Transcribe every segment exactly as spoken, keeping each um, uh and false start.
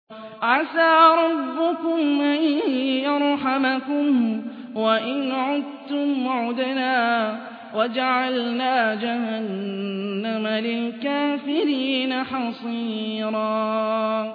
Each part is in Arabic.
عسى ربكم أن يرحمكم وإن عدتم عدنا وجعلنا جهنم للكافرين حصيرا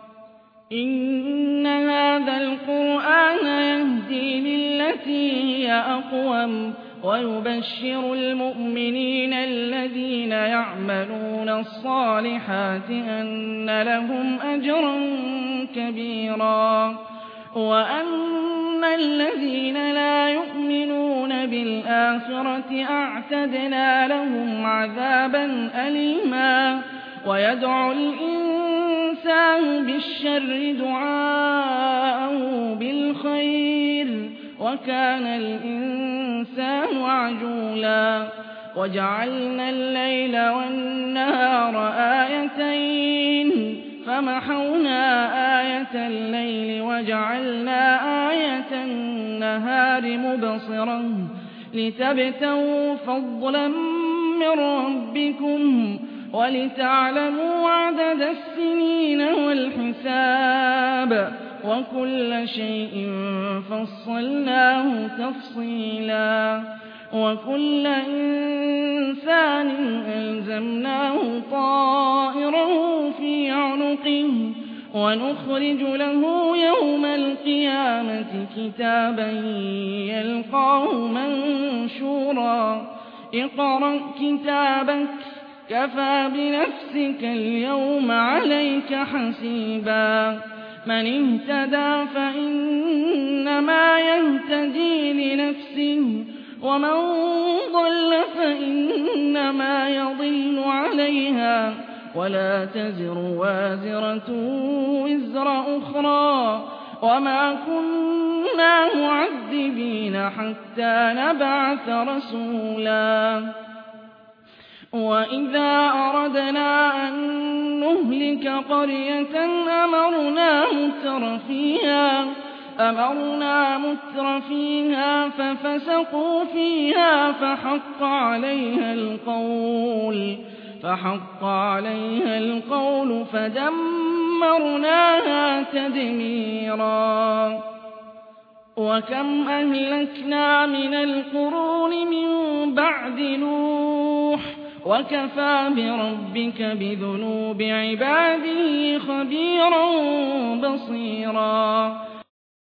إن هذا القرآن يهدي للتي هي أقوم ويبشر المؤمنين الذين يعملون الصالحات أن لهم أجرا كبيرا وأن الذين لا يؤمنون بالآخرة أعتدنا لهم عذابا أليما ويدعو الإنسان بالشر دعاءه بالخير وكان الإنسان عجولا وجعلنا الليل والنهار آيتين فمحونا آية الليل وجعلنا آية النهار مبصرة لتبتغوا فضلا من ربكم ولتعلموا عدد السنين والحساب وكل شيء فصلناه تفصيلا وكل إنسان ألزمناه طائره في عنقه ونخرج له يوم القيامة كتابا يلقاه منشورا اقرأ كتابك كفى بنفسك اليوم عليك حسيبا من اهتدى فإنما يهتدي لنفسه ومن ضل فإنما يضل عليها ولا تزر وازرة وزر أخرى وما كنا معذبين حتى نبعث رسولا وإذا أردنا أن نهلك قرية أمرنا متر فيها أمرنا متر فيها ففسقوا فيها فحق عليها القول فحق عليها القول فدمرناها تدميرا وكم أهلكنا من القرون من بعد نوح وكفى بربك بذنوب عباده خبيرا بصيرا